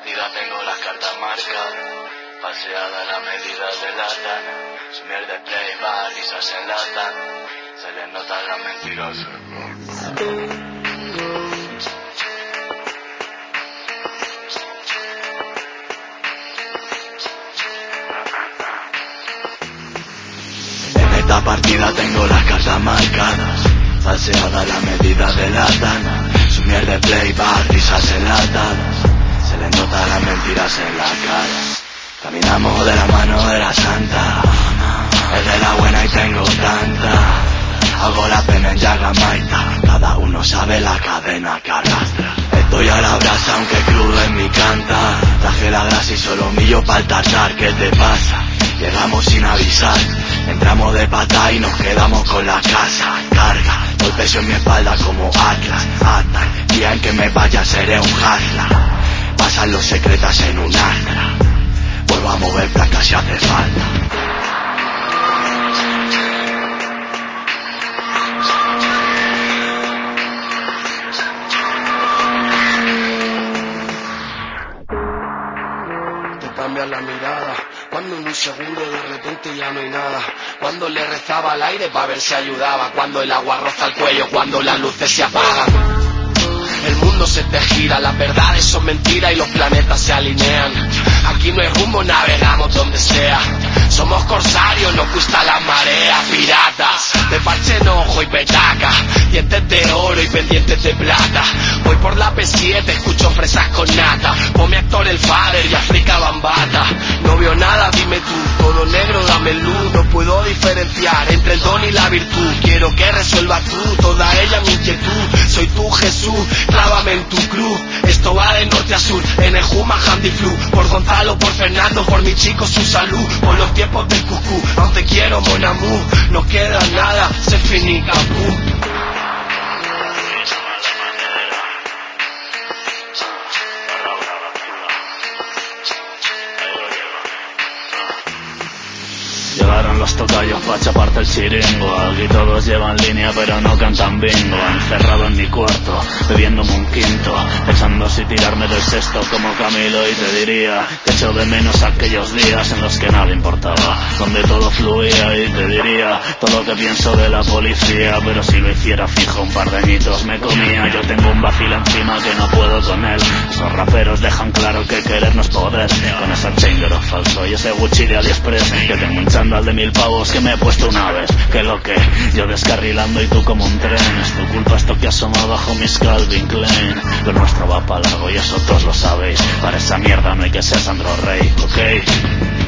partida tengo las cartas marcadas, paseada a la medida de la tana. Su mierda de play bar, risas en la tana, se les notan las mentiras. En esta partida tengo las cartas marcadas, paseada a la medida de la tana. Su mierda de play bar, risas enlatadas, se les notan las mentiras en la cara. Caminamos de la mano de la santa, es de la buena y tengo tanta. Hago la pena en Yagamaita, cada uno sabe la cadena que arrastra. Estoy a la brasa aunque crudo en mi canta. Traje la grasa y solo millo pa'l tartar. ¿Qué te pasa? Llegamos sin avisar, entramos de pata y nos quedamos con la casa. Carga, todo el peso en mi espalda como Atlas. Hasta el día en que me vaya seré un hustler. Pasan los secretas en un astra, vuelvo a mover placas si hace falta. Cambia la mirada, cuando en un segundo de repente ya no hay nada. Cuando le rezaba al aire pa' ver si ayudaba. Cuando el agua roza el cuello, cuando las luces se apagan. El mundo se te gira, las verdades son mentiras y los planetas se alinean. Aquí no hay rumbo, navegamos donde sea. Somos corsarios, nos gusta la marea. Piratas, de parche en ojo y petaca, dientes de oro y pendientes de plata. Voy por la P7, escucho fresas con nata. Ponme actor el Fader y África Bambata. No veo nada, dime tú, todo negro, dame luz. No puedo diferenciar entre el don y la virtud. Quiero que resuelvas tú, toda ella mi inquietud. Soy tú Jesús, clávame en tu cruz. Esto va de norte a sur, en el Juma, Handy Flu. Por Gonzalo, por Fernando, por mi chico su salud. Por los tiempos del cucú, aún te quiero mon amour. No queda nada, se finica, Llegaron los tocayos pa' chaparte el chiringo. Aquí todos llevan línea pero no cantan bingo. Encerrado en mi cuarto, bebiéndome un quinto, pensando si tirarme del sexto como Camilo. Y te diría que echo de menos aquellos días en los que nada importaba, donde todo fluía. Y te diría todo lo que pienso de la policía, pero si lo hiciera fijo un par de añitos me comía. Yo tengo un vacilo encima que no puedo con él. Esos raperos dejan claro que querer no es poder. Con esa chingero falso y ese Gucci de AliExpress. Yo tengo un chándal de 1000 pavos que me he puesto una vez. Que lo que, yo descarrilando y tú como un tren. Es tu culpa esto que asoma bajo mis Calvin Klein. Lo nuestro va pa' largo y eso todos lo sabéis. Para esa mierda no hay que ser Sandro Rey, ¿ok?